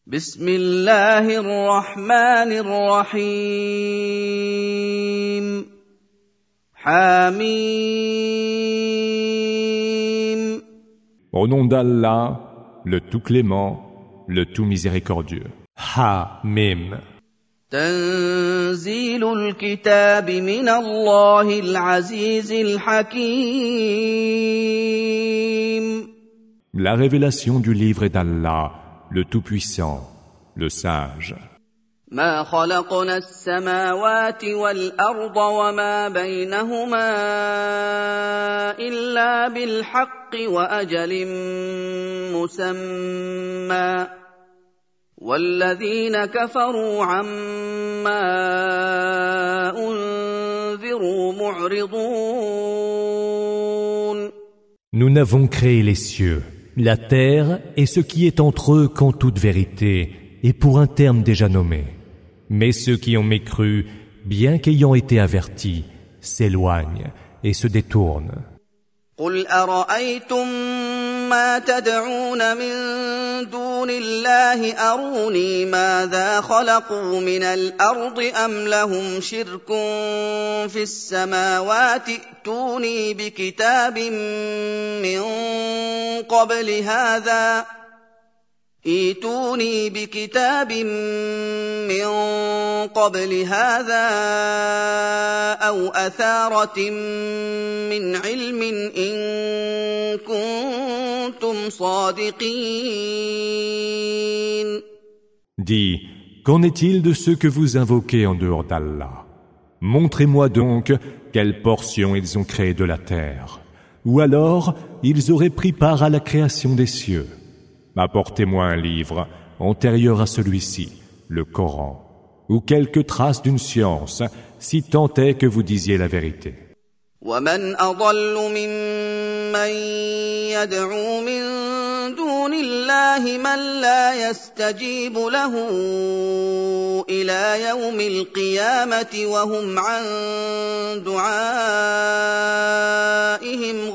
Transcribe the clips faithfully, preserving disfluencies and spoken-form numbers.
بسم الله الرحمن الرحيم حميم Au nom d'Allah, le tout clément, le tout miséricordieux. Ha-mim. تنزيل الكتاب من الله العزيز الحكيم La révélation du livre est d'Allah, le Tout-Puissant, le Sage. ما خلقنا السماوات والأرض وما بينهما إلا بالحق وأجل مسمى والذين كفروا عما أنذروا معرضون. Nous n'avons créé les cieux, la terre et ce qui est entre eux qu'en toute vérité et pour un terme déjà nommé. Mais ceux qui ont mécru, bien qu'ayant été avertis, s'éloignent et se détournent. قل أرأيتم ما تدعون من دون الله أروني ماذا خلقوا من الأرض أم لهم شرك في السماوات ائتوني بكتاب من قبل هذا ائتوني بكتاب من قبل هذا أو أثارة من علم إن كنتم صادقين. Dis, qu'en est-il de ceux que vous invoquez en dehors d'Allah? Montrez-moi donc quelle portion ils ont créée de la terre. Ou alors, ils auraient pris part à la création des cieux. Apportez-moi un livre antérieur à celui-ci, le Coran, ou quelques traces d'une science, si tant est que vous disiez la vérité. ومن أضل ممن يدعو من دون الله من لا يستجيب له إلى يوم القيامة وهم عن دعائهم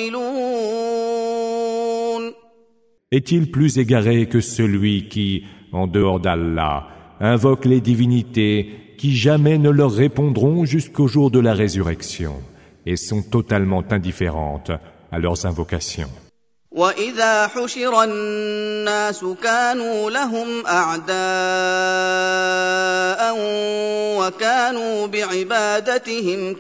غافلون. Est-il plus égaré que celui qui, en dehors d'Allah, invoque les divinités qui jamais ne leur répondront jusqu'au jour de la résurrection et sont totalement indifférentes à leurs invocations? وَإِذَا حُشِرَ النَّاسُ كَانُوا لَهُمْ أَعْدَاءً وَكَانُوا بِعِبَادَتِهِمْ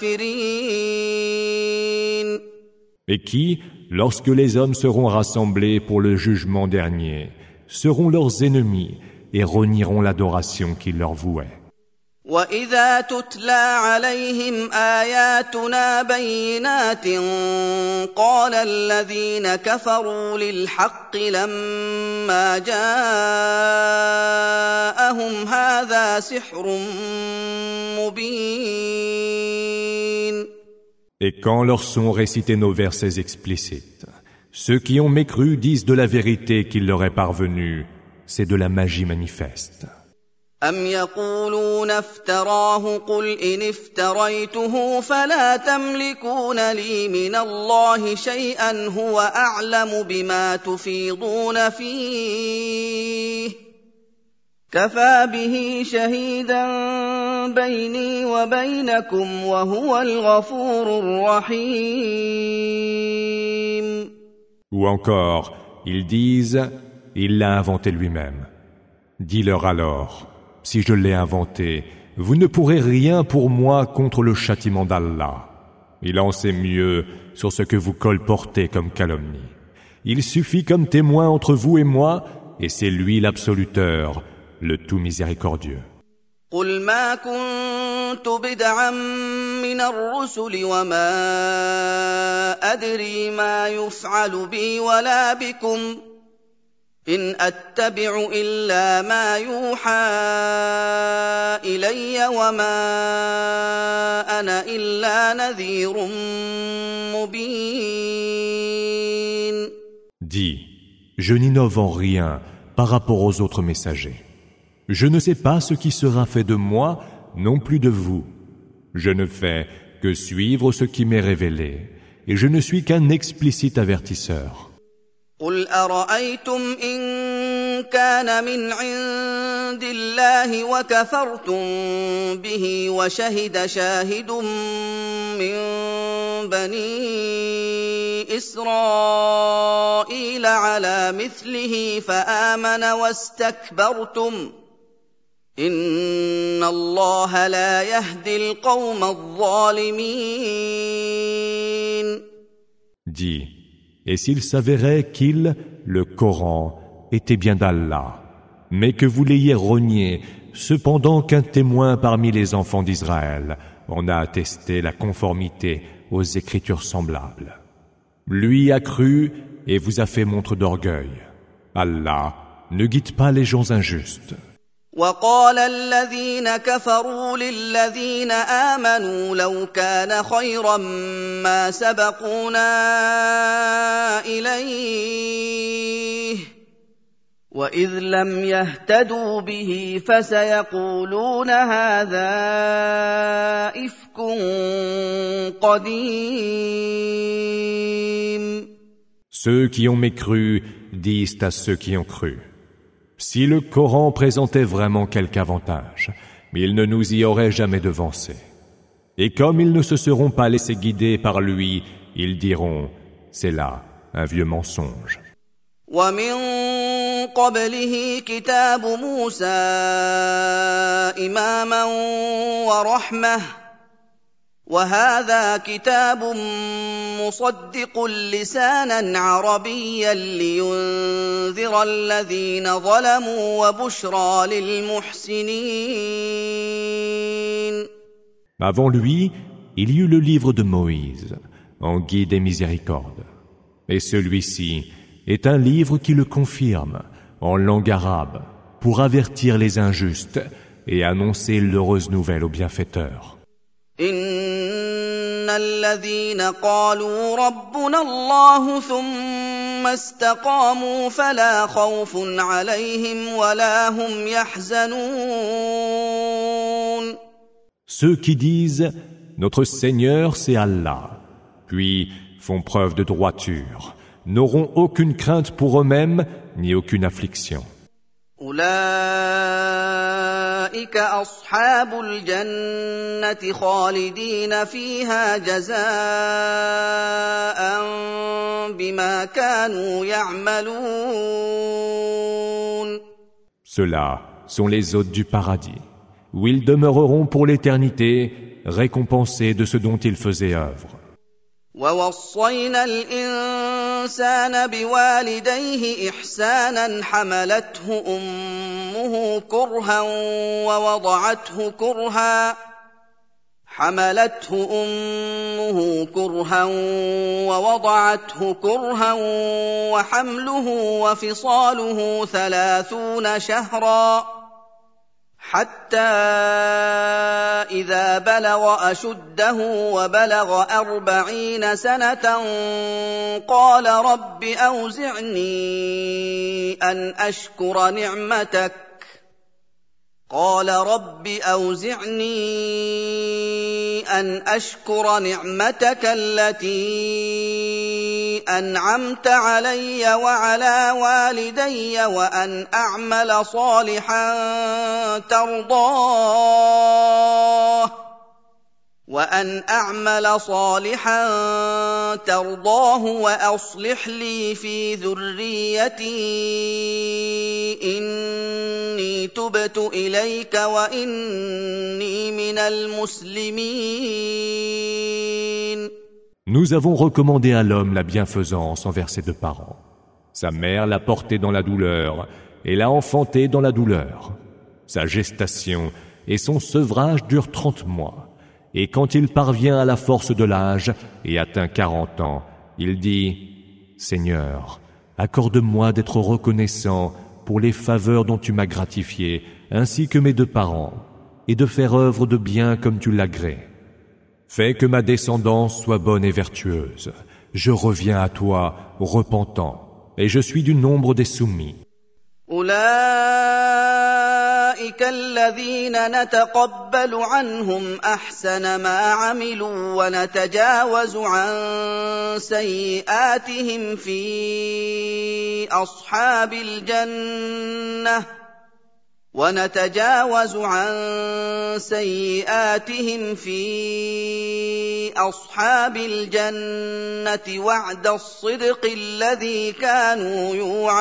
كَافِرِينَ. Et qui, lorsque les hommes seront rassemblés pour le jugement dernier, seront leurs ennemis et renieront l'adoration qu'ils leur vouaient. وَإِذَا تُتْلَى عَلَيْهِمْ آيَاتُنَا بَيِّنَاتٍ قَالَ الَّذِينَ كَفَرُوا لِلْحَقِّ لَمَّا جَاءَهُمْ هَذَا سِحْرٌ مُبِينٌ. Et quand leur sont récités nos versets explicites, ceux qui ont mécru disent de la vérité qu'il leur est parvenue, c'est de la magie manifeste. أَمْ يَقُولُونَ افْتَرَاهُ قُلْ إِنِ افْتَرَيْتُهُ فَلَا تَمْلِكُونَ لِي مِنَ اللَّهِ شَيْئًا هُوَ أَعْلَمُ بِمَا تُفِيضُونَ فِيهِ كَفَى بِهِ شَهِيدًا بَيْنِي وَبَيْنَكُمْ وَهُوَ الْغَفُورُ الرَّحِيمُ. Ou encore, ils disent, il l'a inventé lui-même. Dis-leur alors, si je l'ai inventé, vous ne pourrez rien pour moi contre le châtiment d'Allah. Il en sait mieux sur ce que vous colportez comme calomnie. Il suffit comme témoin entre vous et moi, et c'est lui l'absoluteur, le tout miséricordieux. قُلْ مَا كُنتُ بِدْعًا مِّنَ الرُّسُلِ وَمَا أَدْرِي مَا يُفْعَلُ بِي وَلَا بِكُمْ إِنْ أَتَّبِعُ إِلَّا مَا يُوحَىٰ إِلَيَّ وَمَا أَنَا إِلَّا نَذِيرٌ مُّبِينٌ. Dis, je n'innove en rien par rapport aux autres messagers. Je ne sais pas ce qui sera fait de moi, non plus de vous. Je ne fais que suivre ce qui m'est révélé, et je ne suis qu'un explicite avertisseur. قل أرأيتم إن كان من عند الله وكفرتم به وشهد شاهد من بني إسرائيل على مثله فآمن واستكبرتم إن الله لا يهدي القوم الظالمين. Dis, et s'il s'avérait qu'il, le Coran, était bien d'Allah, mais que vous l'ayez renié, cependant qu'un témoin parmi les enfants d'Israël en a attesté la conformité aux écritures semblables. Lui a cru et vous a fait montre d'orgueil. Allah ne guide pas les gens injustes. وقال الذين كفروا للذين آمنوا لو كان خيرا ما سبقونا إليه وإذ لم يهتدوا به فسيقولون هذا إفك قديم. Ceux qui ont mécru disent à ceux qui ont cru: si le Coran présentait vraiment quelque avantage, ils ne nous y auraient jamais devancés. Et comme ils ne se seront pas laissés guider par lui, ils diront: c'est là un vieux mensonge. ومن قبله كتاب موسى إماما ورحمة وهذا كتاب مصدق لسانا عربيا لينذر الذين ظلموا وبشرى للمحسنين. Avant lui, il y eut le livre de Moïse, en guide et miséricorde. Et celui-ci est un livre qui le confirme, en langue arabe, pour avertir les injustes et annoncer l'heureuse nouvelle aux bienfaiteurs. إن الذين قالوا ربنا الله ثم استقاموا فلا خوف عليهم ولا هم يحزنون. Ceux qui disent notre Seigneur c'est Allah, puis font preuve de droiture, n'auront aucune crainte pour eux-mêmes ni aucune affliction. أولئك أصحاب الجنة خالدين فيها جزاء بما كانوا يعملون. Ceux-là sont les hôtes du paradis, où ils demeureront pour l'éternité, récompensés de ce dont ils faisaient œuvre. ووصينا الإنسان بوالديه إحسانا حملته أمه كرها ووضعته كرها حملته أمه كرها ووضعته كرها وحمله وفصاله ثلاثون شهرا حتى إذا بلغ أشده وبلغ أربعين سنة قال رب أوزعني أن أشكر نعمتك قال رب أوزعني أن أشكر نعمتك التي أنعمت علي وعلى والدي وأن أعمل صالحا ترضاه وأن أعمل صالحا ترضاه وأصلح لي في ذريتي إني تبت إليك وإني من المسلمين. Nous avons recommandé à l'homme la bienfaisance envers ses deux parents. Sa mère l'a porté dans la douleur et l'a enfanté dans la douleur. Sa gestation et son sevrage durent trente mois. Et quand il parvient à la force de l'âge et atteint quarante ans, il dit: Seigneur, accorde-moi d'être reconnaissant pour les faveurs dont tu m'as gratifié, ainsi que mes deux parents, et de faire œuvre de bien comme tu l'agrées. Fais que ma descendance soit bonne et vertueuse. Je reviens à toi, repentant, et je suis du nombre des soumis. أولئك أولئك الذين نتقبل عنهم أحسن ما عملوا ونتجاوز عن سيئاتهم في أصحاب الجنة ونتجاوز عن سيئاتهم في أصحاب الجنة وعد الصدق الذي كانوا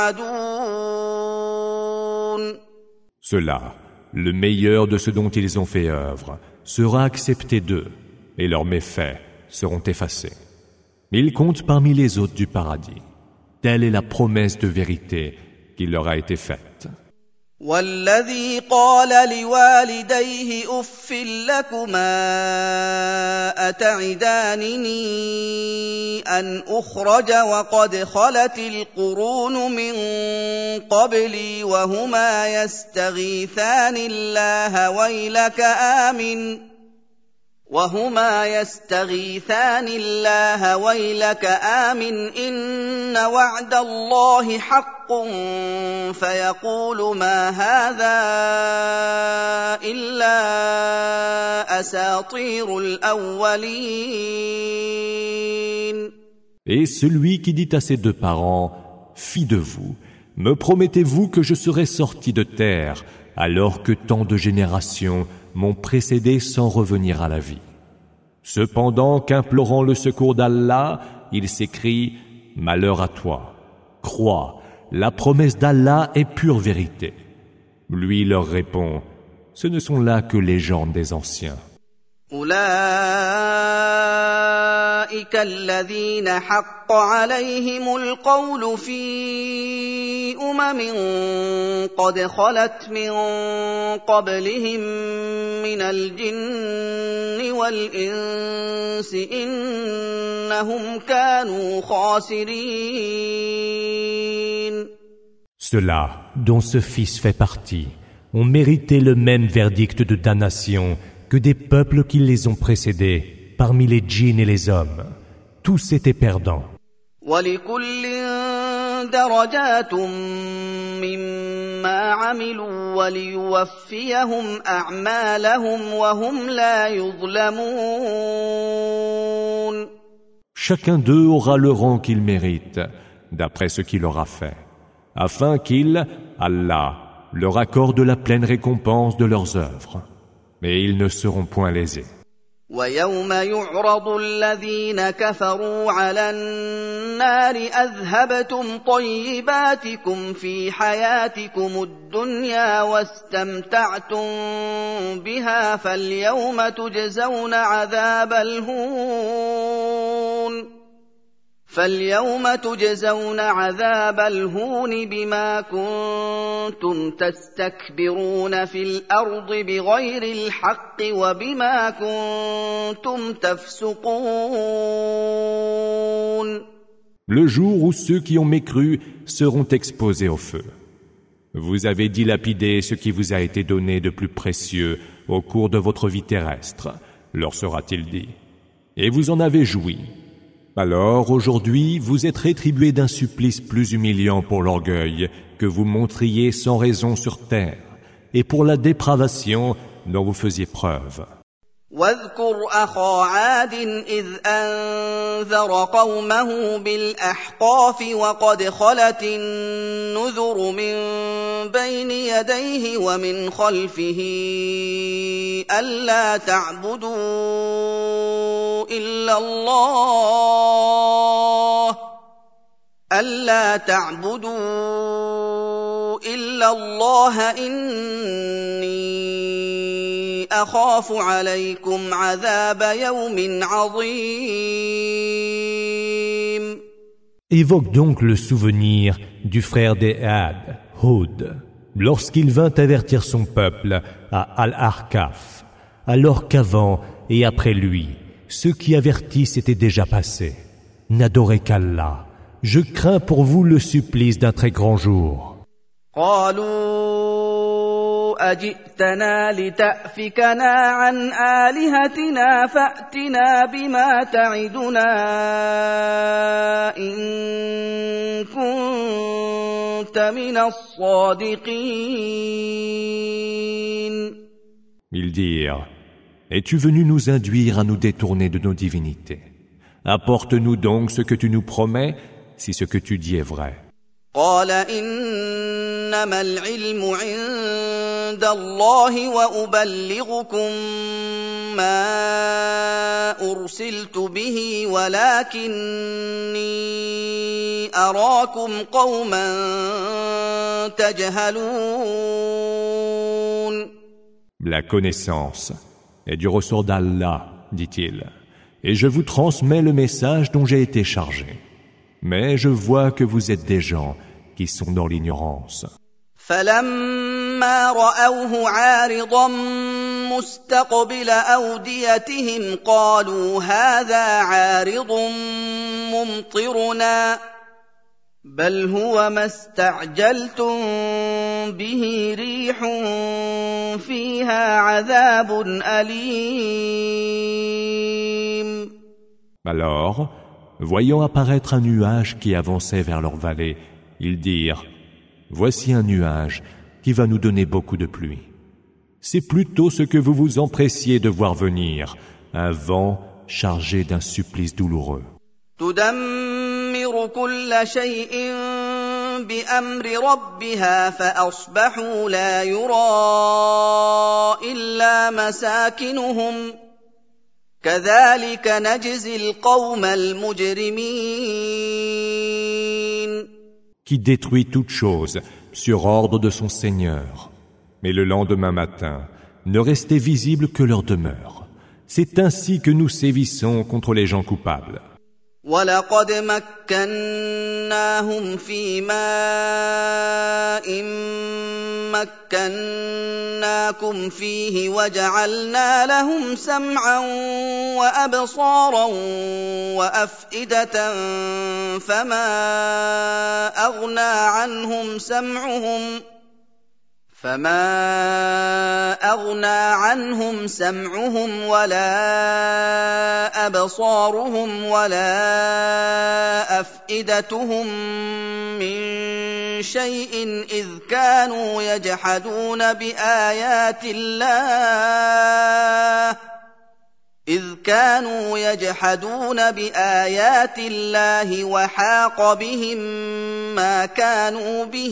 يوعدون. Cela, le meilleur de ce dont ils ont fait œuvre, sera accepté d'eux, et leurs méfaits seront effacés. Ils comptent parmi les hôtes du paradis. Telle est la promesse de vérité qui leur a été faite. والذي قال لوالديه أف لكما أتعدانني أن أخرج وقد خلت القرون من قبلي وهما يستغيثان الله ويلك آمن وهما يستغيثان الله ويلك آمن إن وعد الله حق فيقول ما هذا إلا أساطير الأولين. Et celui qui dit à ses deux parents, « Fi de vous, me promettez-vous que je serai sorti de terre alors que tant de générations m'ont précédé sans revenir à la vie. » Cependant qu'implorant le secours d'Allah, il s'écrie « Malheur à toi, crois, la promesse d'Allah est pure vérité. » Lui leur répond « Ce ne sont là que légendes des anciens. » أولئك الذين حق عليهم القول في أمم قد خلت من قبلهم من الجن والإنس إنهم كانوا خاسرين. Ceux-là, dont ce fils fait partie, ont mérité le même verdict de damnation que des peuples qui les ont précédés, parmi les djinns et les hommes. Tous étaient perdants. وَلِكُلٍّ دَرَجَاتٌ مِّمَّا عَمِلُوا وَلِيُوَفِّيَهُمْ أَعْمَالَهُمْ وَهُمْ لَا يُظْلَمُونَ. Chacun d'eux aura le rang qu'il mérite, d'après ce qu'il aura fait, afin qu'il, Allah, leur accorde la pleine récompense de leurs œuvres. Mais ils ne seront point lésés. وَيَوْمَ يُعْرَضُ الَّذِينَ كَفَرُوا عَلَى النَّارِ أَذْهَبْتُمْ طَيِّبَاتِكُمْ فِي حَيَاتِكُمُ الدُّنْيَا وَاسْتَمْتَعْتُمْ بِهَا فَالْيَوْمَ تُجْزَوْنَ عَذَابَ الْهُونِ فَالْيَوْمَ تُجْزَوْنَ عَذَابَ الْهُونِ بِمَا كُنتُمْ تَسْتَكْبِرُونَ فِي الْأَرْضِ بِغَيْرِ الْحَقِّ وَبِمَا كُنتُمْ تَفْسُقُونَ. Le jour où ceux qui ont mécru seront exposés au feu. Vous avez dilapidé ce qui vous a été donné de plus précieux au cours de votre vie terrestre, leur sera-t-il dit, et vous en avez joui. Alors, aujourd'hui, vous êtes rétribués d'un supplice plus humiliant pour l'orgueil que vous montriez sans raison sur terre, et pour la dépravation dont vous faisiez preuve. واذكر أخا عاد إذ أنذر قومه بالأحقاف وقد خلت النذر من بين يديه ومن خلفه ألا تعبدوا إلا الله ألا تعبدوا إلا الله إني أخاف عليكم عذاب يوم عظيم. Évoque donc le souvenir du frère des Had, Hud, lorsqu'il vint avertir son peuple à Al-Ahqaf, alors qu'avant et après lui, ceux qui avertissent étaient déjà passés. N'adorez qu'Allah. Je crains pour vous le supplice d'un très grand jour. قالوا أجئتنا لتأفكنا عن آلهتنا فأتنا بما تعدنا إن كنت كنت من الصادقين. Ils dirent: Es-tu venu nous induire à nous détourner de nos divinités? Apporte-nous donc ce que tu nous promets, si ce que tu dis est vrai. قال إنما العلم عند الله وأبلغكم ما أرسلت به ولكني أراكم قوما تجهلون. La connaissance est du ressort d'Allah, dit-il, et je vous transmets le message dont j'ai été chargé. Mais je vois que vous êtes des gens qui sont dans l'ignorance. فلما رأوه عارضا مستقبل أوديتهم قالوا هذا عارض ممطرنا بل هو ما استعجلتم به ريح فيها عذاب أليم. Alors, voyant apparaître un nuage qui avançait vers leur vallée, ils dirent: Voici un nuage qui va nous donner beaucoup de pluie. C'est plutôt ce que vous vous empressiez de voir venir, un vent chargé d'un supplice douloureux. تدمر كل شيء بأمر ربها فأصبحوا لا يرى إلا مساكنهم كذلك نجزي القوم المجرمين. Qui détruit toute chose sur ordre de son Seigneur. Mais le lendemain matin, ne restait visible que leur demeure. C'est ainsi que nous sévissons contre les gens coupables. وَلَقَدْ مَكَّنَّاهُمْ فِي مَاءٍ مَّكَّنَّاكُمْ فِيهِ وَجَعَلْنَا لَهُمْ سَمْعًا وَأَبْصَارًا وَأَفْئِدَةً فَمَا أَغْنَىٰ عَنْهُمْ سَمْعُهُمْ فما أغنى عنهم سمعهم ولا أبصارهم ولا أفئدتهم من شيء إذ كانوا يجحدون بآيات الله إذ كانوا يجحدون بآيات الله وحاق بهم ما كانوا به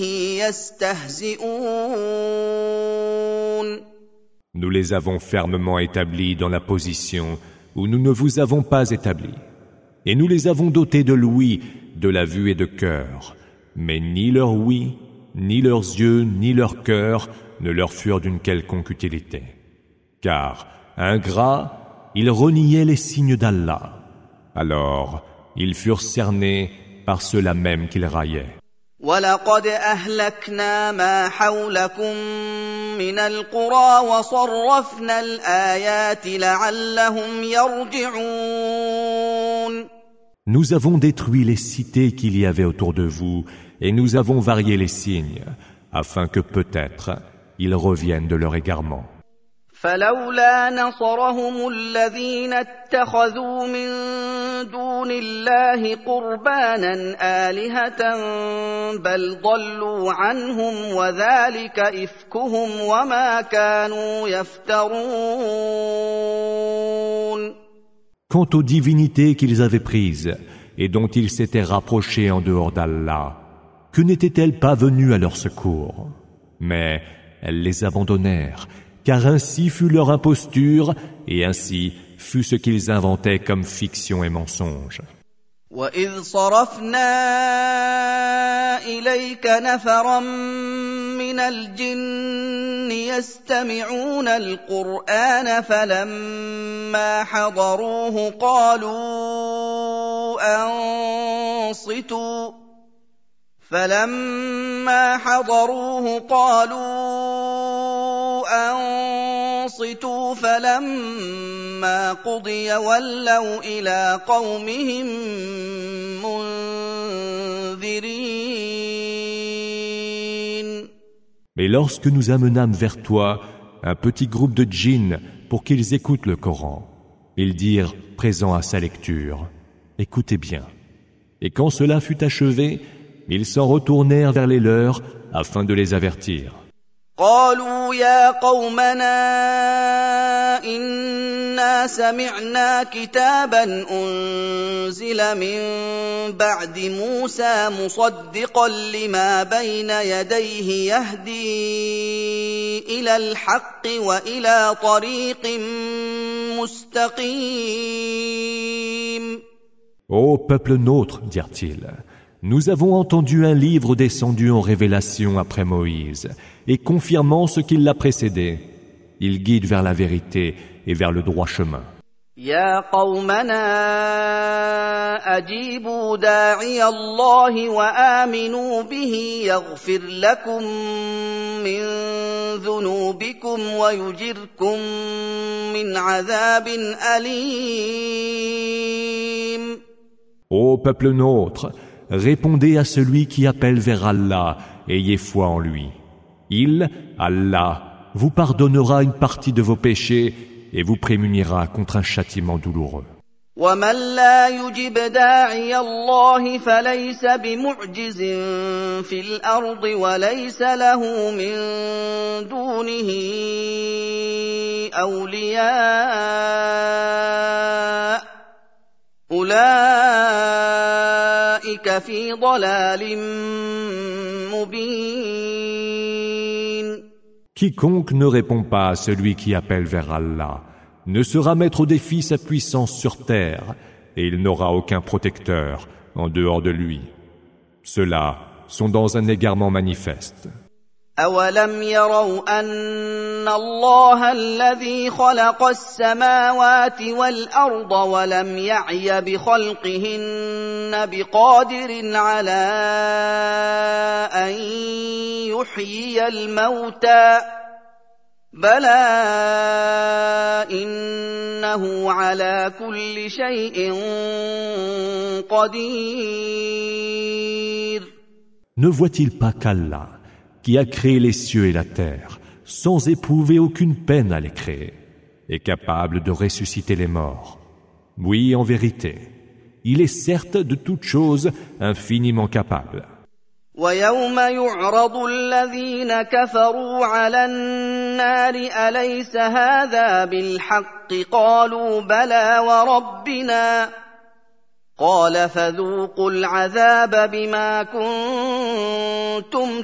يستهزئون. Nous les avons fermement établis dans la position où nous ne vous avons pas établis. Et nous les avons dotés de l'ouïe, de la vue et de cœur. Mais ni leur ouïe, ni leurs yeux, ni leur cœur ne leur furent d'une quelconque utilité. Car, ingrats, ils reniaient les signes d'Allah. Alors, ils furent cernés par ceux-là même qu'ils raillaient. وَلَقَدْ أَهْلَكْنَا مَا حَوْلَكُمْ مِنَ الْقُرَى وَصَرَّفْنَا الْآيَاتِ لَعَلَّهُمْ يَرْجِعُونَ. Nous avons détruit les cités qu'il y avait autour de vous, et nous avons varié les signes, afin que peut-être ils reviennent de leur égarement. فلولا نصرهم الذين اتخذوا من دون الله قربانا آلهة بل ضلوا عنهم وذلك إفكهم وما كانوا يفترون. Quant aux divinités qu'ils avaient prises et dont ils s'étaient rapprochés en dehors d'Allah, que n'étaient-elles pas venues à leur secours? Mais elles les abandonnèrent, car ainsi fut leur imposture, et ainsi fut ce qu'ils inventaient comme fiction et mensonge. وَإِذْ صَرَفْنَا إِلَيْكَ نَفَرًا مِّنَ الْجِنِّ يَسْتَمِعُونَ الْقُرْآنَ فَلَمَّا حَضَرُوهُ قَالُوا أَنصِتُوا فَلَمَّا حَضَرُوهُ قَالُوا أَنصِتُوا فَلَمَّا قُضِيَ وَلَّوْا إِلَىٰ قَوْمِهِم مُّنذِرِينَ. Mais lorsque nous amenâmes vers toi un petit groupe de djinns pour qu'ils écoutent le Coran, ils dirent, présents à sa lecture: Écoutez bien. Et quand cela fut achevé, Ils s'en retournèrent vers les leurs afin de les avertir. قالوا يا قومنا إنا سمعنا كتابا أنزل من بعد موسى مصدقا لما بين يديه يهدي إلى الحق وإلى طريق مستقيم. Ô peuple nôtre, dirent-ils, nous avons entendu un livre descendu en révélation après Moïse, et confirmant ce qui l'a précédé. Il guide vers la vérité et vers le droit chemin. يا قومنا أجيبوا داعي الله وآمنوا به يغفر لكم من ذنوبكم ويجركم من عذاب أليم. Ô peuple nôtre, répondez à celui qui appelle vers Allah, ayez foi en lui. Il, Allah, vous pardonnera une partie de vos péchés et vous prémunira contre un châtiment douloureux. ومن لا يجب داعي الله فليس بمعجز في الأرض وليس له من دونه أولياء أولئك في ضلال مبين. Quiconque ne répond pas à celui qui appelle vers Allah ne sera maître des défi sa puissance sur terre, et il n'aura aucun protecteur en dehors de lui. Ceux-là sont dans un égarement manifeste. أولم يروا أن الله الذي خلق السماوات والأرض ولم يعي بخلقهن بقادر على أن يحيي الموتى بلى إنه على كل شيء قدير. Ne voit-il pas qu'Allah, qui a créé les cieux et la terre, sans éprouver aucune peine à les créer, est capable de ressusciter les morts? Oui, en vérité, il est certes de toutes choses infiniment capable. ويوم يعرض الذين كفروا على النار أليس هذا بالحق قالوا بلى وربنا قال فذوقوا العذاب بما كنتم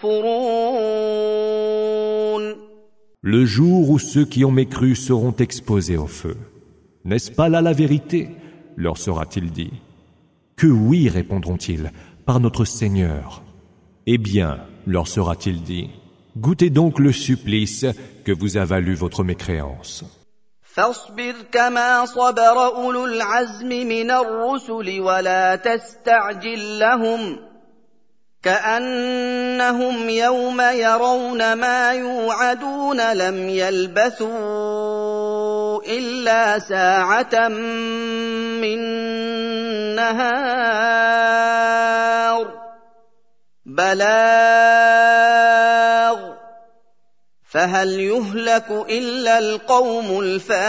تكفرون. Le jour où ceux qui ont mécru seront exposés au feu. N'est-ce pas là la vérité? Leur sera-t-il dit. Que oui, répondront-ils, par notre Seigneur. Eh bien, leur sera-t-il dit, goûtez donc le supplice que vous a valu votre mécréance. فاصبر كما صبر أولو العزم من الرسل ولا تستعجل لهم كأنهم يوم يرون ما يوعدون لم يلبثوا إلا ساعة من نهار بلاغ فهل يهلك إلا القوم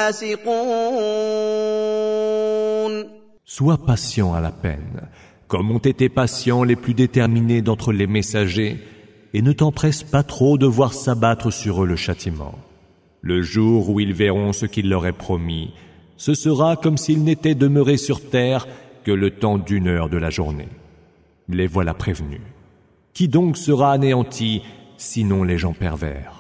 الفاسقون. Sois patient à la peine, comme ont été patients les plus déterminés d'entre les messagers, et ne t'empresse pas trop de voir s'abattre sur eux le châtiment. Le jour où ils verront ce qu'il leur est promis, ce sera comme s'ils n'étaient demeurés sur terre que le temps d'une heure de la journée. Les voilà prévenus. Qui donc sera anéanti, sinon les gens pervers?